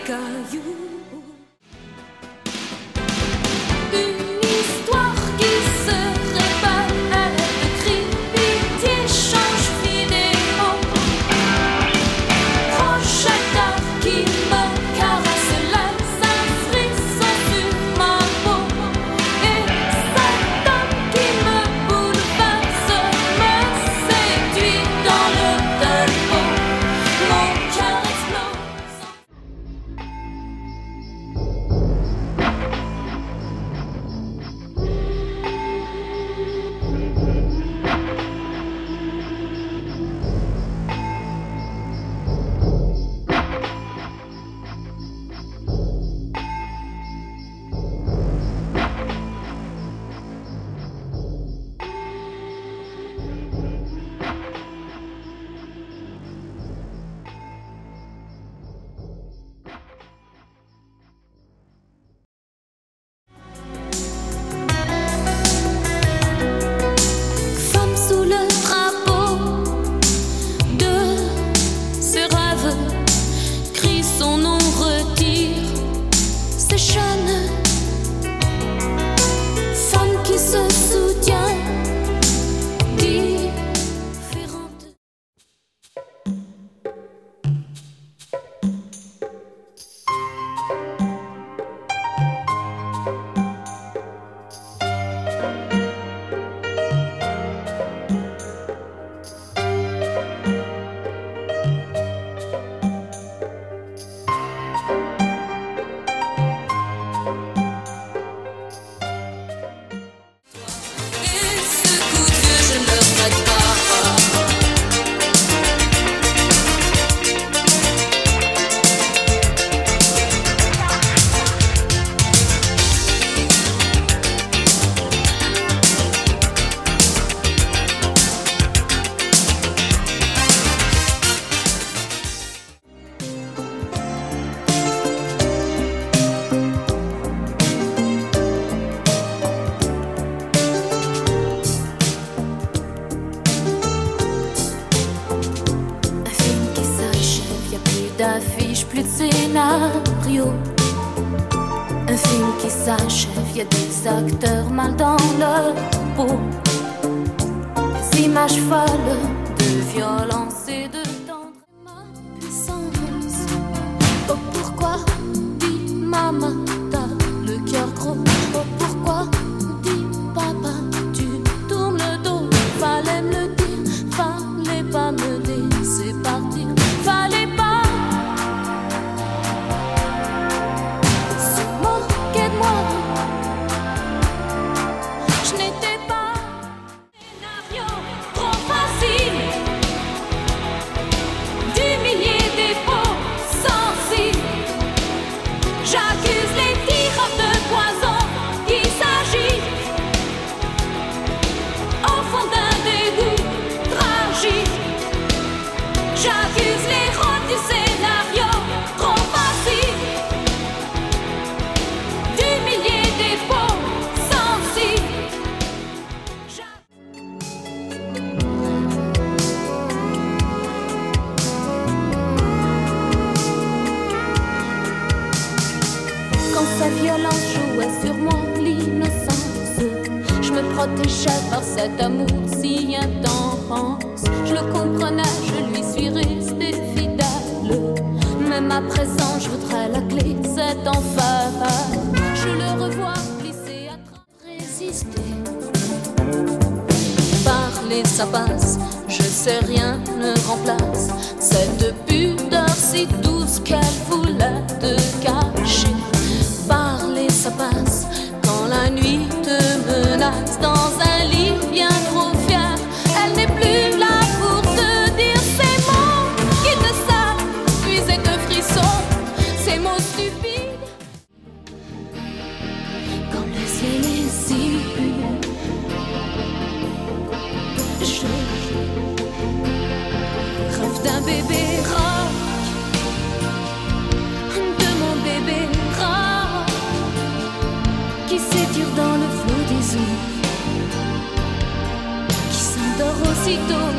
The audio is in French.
cailloux. Une histoire qui se répète, crie, pitié, change vidéo. Projecteur qui me caresse, laisse un frisson sur ma peau. Et cet homme qui me bouleverse me séduit dans le tempo. Mon cœur explose. Femme sous le drapeau de ses rêves, crie son nom, retire ses chaînes. Femme qui se soutient, différente. Et ce coup de vieux, je ne le regrette pas. Un film qui s'achève, y a plus d'affiches, plus de scénario. Un film qui s'achève, y a des acteurs mal dans leur peau. Des images folles de violence et de tendresse. Ma puissance. Oh pourquoi, dis maman, t'as le cœur gros. Oh pourquoi, dis papa, tu tournes le dos. Fallait me le dire, fallait pas me laisser partir. Fallait pas se moquer de moi. Je n'étais pas scénario trop facile d'humilier des peaux sensibles. J'accuse les tireurs de poison qui s'agitent au fond d'un dégoût tragique. J'accuse les rôles du scénario trop facile d'humilier des peaux sensibles. Quand sa violence jouait sur moi l'innocence, je me protégeais par cet amour si intense. Je le comprenais, je lui suis restée fidèle. Même à présent, je voudrais la clé de cet enfer. Je le revois glisser à travers, résister. Parler, ça passe, je sais rien ne remplace cette pudeur si douce qu'elle voulait te cacher. Parler, ça passe quand la nuit te menace dans un lit bien trop fier. Elle n'est plus là pour te dire ces mots qui te savent puiser de frissons, ces mots stupides. Quand le ciel est si pur, je rêve d'un bébé rock, de mon bébé rock qui s'étire dans le flot des eaux, qui s'endort aussitôt